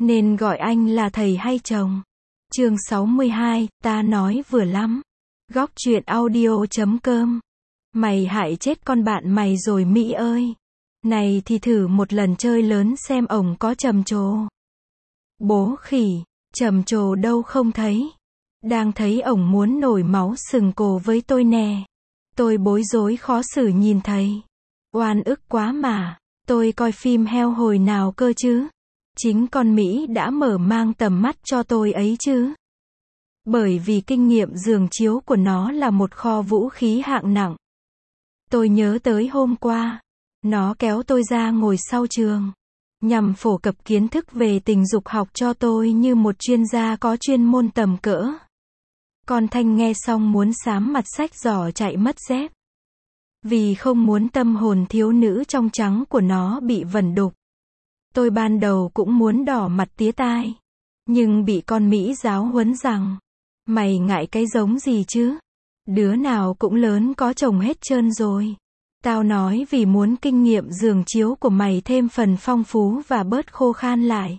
Nên gọi anh là thầy hay chồng? Chương 62, ta nói vừa lắm. Góc truyện audio.com. Mày hại chết con bạn mày rồi Mỹ ơi. Này thì thử một lần chơi lớn xem ổng có trầm trồ. Bố khỉ, trầm trồ đâu không thấy. Đang thấy ổng muốn nổi máu sừng cồ với tôi nè. Tôi bối rối khó xử nhìn thấy. Oan ức quá mà. Tôi coi phim heo hồi nào cơ chứ? Chính con Mỹ đã mở mang tầm mắt cho tôi ấy chứ. Bởi vì kinh nghiệm giường chiếu của nó là một kho vũ khí hạng nặng. Tôi nhớ tới hôm qua, nó kéo tôi ra ngồi sau trường, nhằm phổ cập kiến thức về tình dục học cho tôi như một chuyên gia có chuyên môn tầm cỡ. Con Thanh nghe xong muốn xám mặt sách giỏ chạy mất dép. Vì không muốn tâm hồn thiếu nữ trong trắng của nó bị vẩn đục. Tôi ban đầu cũng muốn đỏ mặt tía tai. Nhưng bị con Mỹ giáo huấn rằng, mày ngại cái giống gì chứ? Đứa nào cũng lớn có chồng hết trơn rồi. Tao nói vì muốn kinh nghiệm giường chiếu của mày thêm phần phong phú và bớt khô khan lại.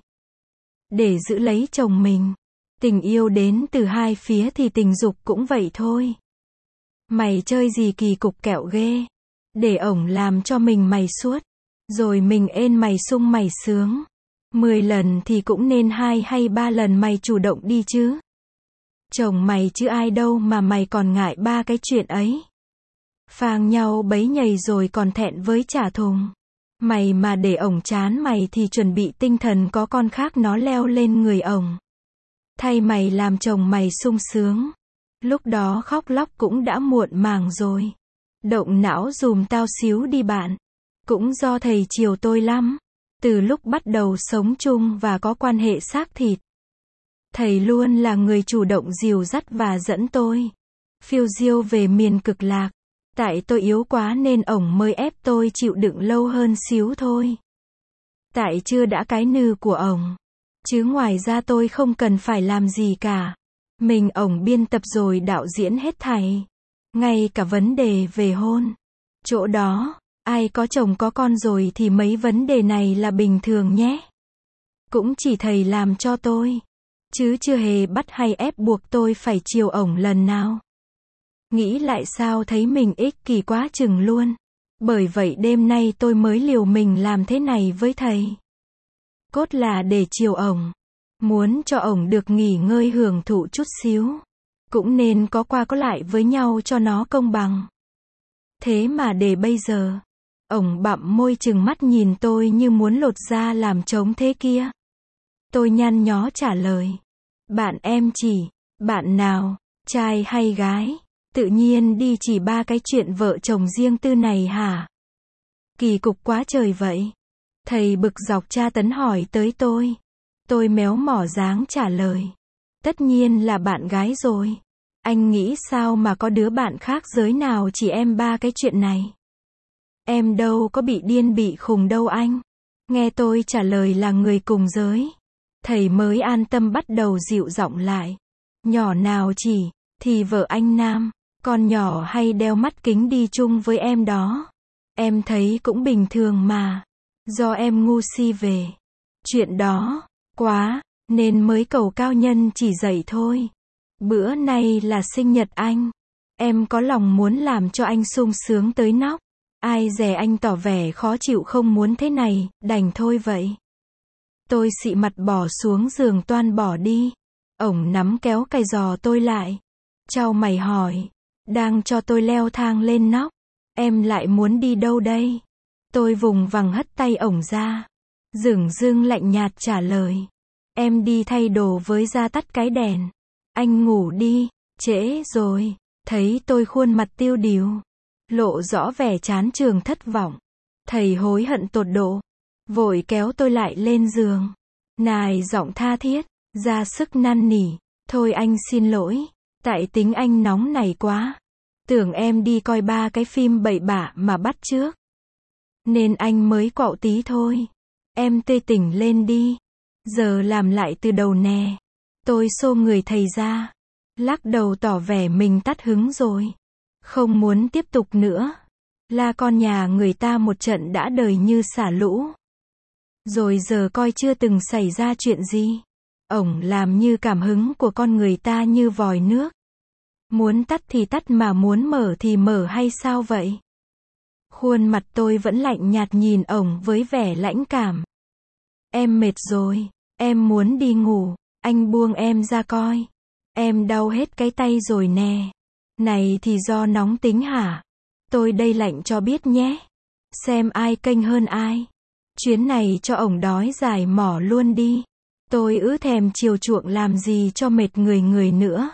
Để giữ lấy chồng mình. Tình yêu đến từ hai phía thì tình dục cũng vậy thôi. Mày chơi gì kỳ cục kẹo ghê. Để ổng làm cho mình mày suốt. Rồi mình ên mày sung mày sướng. 10 lần thì cũng nên 2 hay 3 lần mày chủ động đi chứ. Chồng mày chứ ai đâu mà mày còn ngại 3 cái chuyện ấy. Phang nhau bấy nhầy rồi còn thẹn với trả thùng. Mày mà để ổng chán mày thì chuẩn bị tinh thần có con khác nó leo lên người ổng. Thay mày làm chồng mày sung sướng. Lúc đó khóc lóc cũng đã muộn màng rồi. Động não dùm tao xíu đi bạn. Cũng do thầy chiều tôi lắm. Từ lúc bắt đầu sống chung và có quan hệ xác thịt. Thầy luôn là người chủ động dìu dắt và dẫn tôi phiêu diêu về miền cực lạc. Tại tôi yếu quá nên ổng mới ép tôi chịu đựng lâu hơn xíu thôi. Tại chưa đã cái nư của ổng. Chứ ngoài ra tôi không cần phải làm gì cả. Mình ổng biên tập rồi đạo diễn hết thảy. Ngay cả vấn đề về hôn. Chỗ đó, ai có chồng có con rồi thì mấy vấn đề này là bình thường nhé. Cũng chỉ thầy làm cho tôi. Chứ chưa hề bắt hay ép buộc tôi phải chiều ổng lần nào. Nghĩ lại sao thấy mình ích kỷ quá chừng luôn. Bởi vậy đêm nay tôi mới liều mình làm thế này với thầy. Cốt là để chiều ổng. Muốn cho ổng được nghỉ ngơi hưởng thụ chút xíu. Cũng nên có qua có lại với nhau cho nó công bằng. Thế mà để bây giờ, ổng bặm môi chừng mắt nhìn tôi như muốn lột da làm trống thế kia. Tôi nhăn nhó trả lời. Bạn em chỉ, bạn nào, trai hay gái? Tự nhiên đi chỉ 3 cái chuyện vợ chồng riêng tư này hả? Kỳ cục quá trời vậy. Thầy bực dọc tra tấn hỏi tới tôi. Tôi méo mỏ dáng trả lời. Tất nhiên là bạn gái rồi. Anh nghĩ sao mà có đứa bạn khác giới nào chỉ em 3 cái chuyện này? Em đâu có bị điên bị khùng đâu anh. Nghe tôi trả lời là người cùng giới. Thầy mới an tâm bắt đầu dịu giọng lại. Nhỏ nào chỉ, thì vợ anh Nam, con nhỏ hay đeo mắt kính đi chung với em đó. Em thấy cũng bình thường mà. Do em ngu si về. Chuyện đó, quá, nên mới cầu cao nhân chỉ dạy thôi. Bữa nay là sinh nhật anh. Em có lòng muốn làm cho anh sung sướng tới nóc. Ai dè anh tỏ vẻ khó chịu không muốn thế này, đành thôi vậy. Tôi xị mặt bỏ xuống giường toan bỏ đi. Ổng nắm kéo cài giò tôi lại. Chau mày hỏi. Đang cho tôi leo thang lên nóc. Em lại muốn đi đâu đây? Tôi vùng vằng hất tay ổng ra. Dửng dưng lạnh nhạt trả lời. Em đi thay đồ với ra tắt cái đèn. Anh ngủ đi, trễ rồi. Thấy tôi khuôn mặt tiêu điều. Lộ rõ vẻ chán trường thất vọng. Thầy hối hận tột độ. Vội kéo tôi lại lên giường. Nài giọng tha thiết, ra sức năn nỉ. Thôi anh xin lỗi. Tại tính anh nóng này quá. Tưởng em đi coi 3 cái phim bậy bạ mà bắt chước. Nên anh mới quạo tí thôi. Em tươi tỉnh lên đi. Giờ làm lại từ đầu nè. Tôi xô người thầy ra. Lắc đầu tỏ vẻ mình tắt hứng rồi. Không muốn tiếp tục nữa. La con nhà người ta một trận đã đời như xả lũ. Rồi giờ coi chưa từng xảy ra chuyện gì. Ổng làm như cảm hứng của con người ta như vòi nước. Muốn tắt thì tắt mà muốn mở thì mở hay sao vậy? Khuôn mặt tôi vẫn lạnh nhạt nhìn ổng với vẻ lãnh cảm. Em mệt rồi, em muốn đi ngủ, anh buông em ra coi. Em đau hết cái tay rồi nè. Này thì do nóng tính hả? Tôi đây lạnh cho biết nhé. Xem ai kênh hơn ai. Chuyến này cho ổng đói dài mỏ luôn đi. Tôi thèm chiều chuộng làm gì cho mệt người nữa.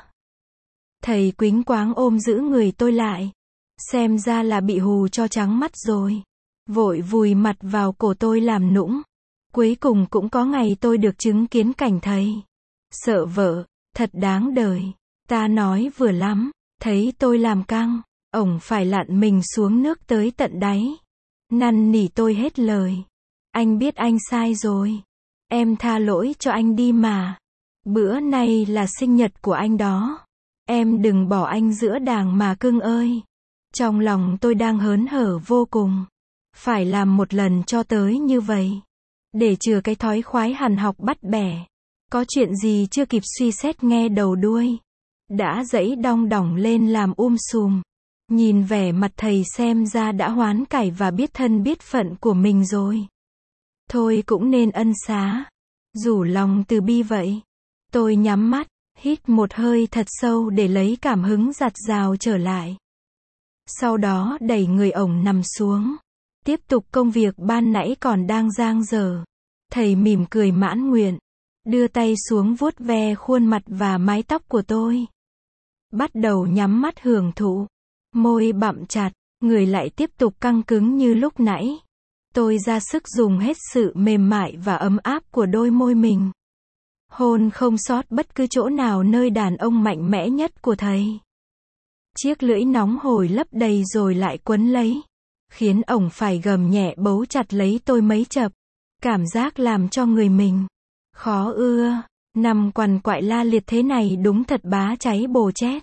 Thầy quýnh quáng ôm giữ người tôi lại. Xem ra là bị hù cho trắng mắt rồi. Vội vùi mặt vào cổ tôi làm nũng. Cuối cùng cũng có ngày tôi được chứng kiến cảnh thầy. Sợ vợ, thật đáng đời. Ta nói vừa lắm. Thấy tôi làm căng, ổng phải lặn mình xuống nước tới tận đáy. Năn nỉ tôi hết lời. Anh biết anh sai rồi. Em tha lỗi cho anh đi mà. Bữa nay là sinh nhật của anh đó. Em đừng bỏ anh giữa đàng mà cưng ơi. Trong lòng tôi đang hớn hở vô cùng. Phải làm một lần cho tới như vậy. Để chừa cái thói khoái hằn học bắt bẻ. Có chuyện gì chưa kịp suy xét nghe đầu đuôi. Đã dẫy đong đỏng lên làm sùm. Nhìn vẻ mặt thầy xem ra đã hoán cải và biết thân biết phận của mình rồi. Thôi cũng nên ân xá. Rủ lòng từ bi vậy. Tôi nhắm mắt, hít một hơi thật sâu để lấy cảm hứng dạt dào trở lại. Sau đó đẩy người ổng nằm xuống. Tiếp tục công việc ban nãy còn đang dang dở. Thầy mỉm cười mãn nguyện. Đưa tay xuống vuốt ve khuôn mặt và mái tóc của tôi. Bắt đầu nhắm mắt hưởng thụ. Môi bặm chặt, người lại tiếp tục căng cứng như lúc nãy. Tôi ra sức dùng hết sự mềm mại và ấm áp của đôi môi mình. Hôn không sót bất cứ chỗ nào nơi đàn ông mạnh mẽ nhất của thầy. Chiếc lưỡi nóng hổi lấp đầy rồi lại quấn lấy. Khiến ổng phải gầm nhẹ bấu chặt lấy tôi mấy chập. Cảm giác làm cho người mình khó ưa. Nằm quằn quại la liệt thế này đúng thật bá cháy bồ chét.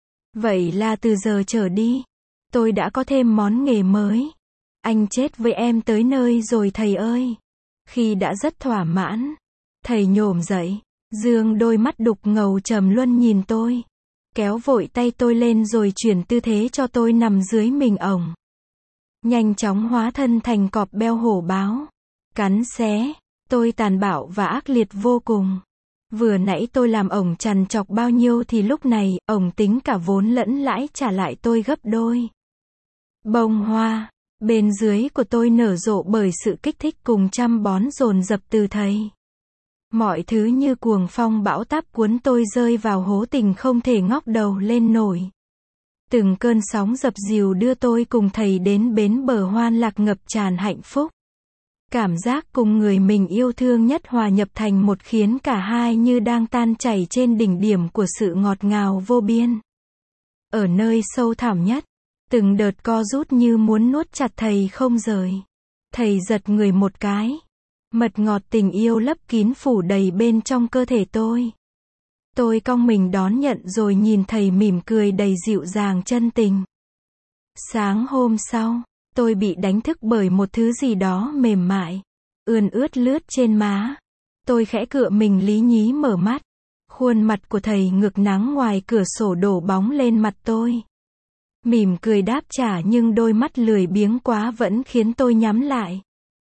Vậy là từ giờ trở đi, tôi đã có thêm món nghề mới. Anh chết với em tới nơi rồi thầy ơi. Khi đã rất thỏa mãn, thầy nhổm dậy, dương đôi mắt đục ngầu trầm luân nhìn tôi. Kéo vội tay tôi lên rồi chuyển tư thế cho tôi nằm dưới mình ổng. Nhanh chóng hóa thân thành cọp beo hổ báo. Cắn xé, tôi tàn bạo và ác liệt vô cùng. Vừa nãy tôi làm ổng trằn trọc bao nhiêu thì lúc này, ổng tính cả vốn lẫn lãi trả lại tôi gấp đôi. Bông hoa, bên dưới của tôi nở rộ bởi sự kích thích cùng chăm bón dồn dập từ thầy. Mọi thứ như cuồng phong bão táp cuốn tôi rơi vào hố tình không thể ngóc đầu lên nổi. Từng cơn sóng dập dìu đưa tôi cùng thầy đến bến bờ hoan lạc ngập tràn hạnh phúc. Cảm giác cùng người mình yêu thương nhất hòa nhập thành một khiến cả hai như đang tan chảy trên đỉnh điểm của sự ngọt ngào vô biên. Ở nơi sâu thẳm nhất, từng đợt co rút như muốn nuốt chặt thầy không rời. Thầy giật người một cái. Mật ngọt tình yêu lấp kín phủ đầy bên trong cơ thể tôi. Tôi cong mình đón nhận rồi nhìn thầy mỉm cười đầy dịu dàng chân tình. Sáng hôm sau, tôi bị đánh thức bởi một thứ gì đó mềm mại, ươn ướt lướt trên má. Tôi khẽ cựa mình lý nhí mở mắt. Khuôn mặt của thầy ngược nắng ngoài cửa sổ đổ bóng lên mặt tôi. Mỉm cười đáp trả nhưng đôi mắt lười biếng quá vẫn khiến tôi nhắm lại.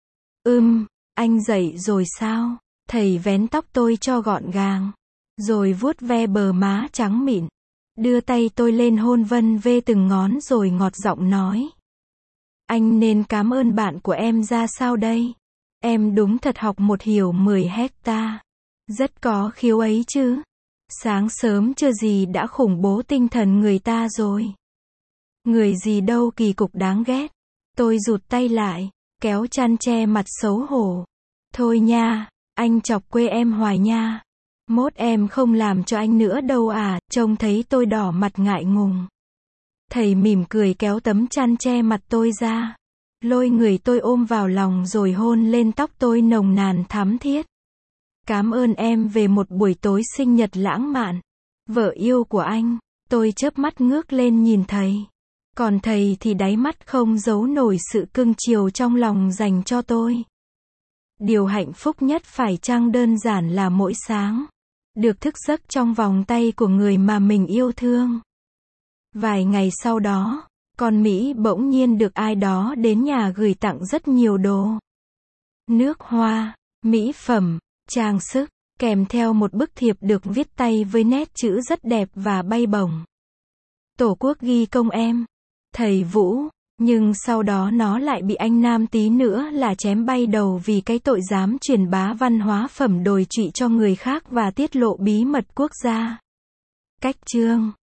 Anh dậy rồi sao? Thầy vén tóc tôi cho gọn gàng. Rồi vuốt ve bờ má trắng mịn. Đưa tay tôi lên hôn vân vê từng ngón rồi ngọt giọng nói. Anh nên cảm ơn bạn của em ra sao đây? Em đúng thật học một hiểu 10 hecta. Rất có khiếu ấy chứ. Sáng sớm chưa gì đã khủng bố tinh thần người ta rồi. Người gì đâu kỳ cục đáng ghét. Tôi rụt tay lại, kéo chăn che mặt xấu hổ. Thôi nha, anh chọc quê em hoài nha. Mốt em không làm cho anh nữa đâu à, trông thấy tôi đỏ mặt ngại ngùng. Thầy mỉm cười kéo tấm chăn che mặt tôi ra. Lôi người tôi ôm vào lòng rồi hôn lên tóc tôi nồng nàn thắm thiết. Cảm ơn em về một buổi tối sinh nhật lãng mạn. Vợ yêu của anh. Tôi chớp mắt ngước lên nhìn thầy. Còn thầy thì đáy mắt không giấu nổi sự cưng chiều trong lòng dành cho tôi. Điều hạnh phúc nhất phải chăng đơn giản là mỗi sáng được thức giấc trong vòng tay của người mà mình yêu thương. Vài ngày sau đó, con Mỹ bỗng nhiên được ai đó đến nhà gửi tặng rất nhiều đồ. Nước hoa, mỹ phẩm, trang sức, kèm theo một bức thiệp được viết tay với nét chữ rất đẹp và bay bổng. Tổ quốc ghi công em, thầy Vũ, nhưng sau đó nó lại bị anh nam tí nữa là chém bay đầu vì cái tội dám truyền bá văn hóa phẩm đồi trụy cho người khác và tiết lộ bí mật quốc gia. Cách chương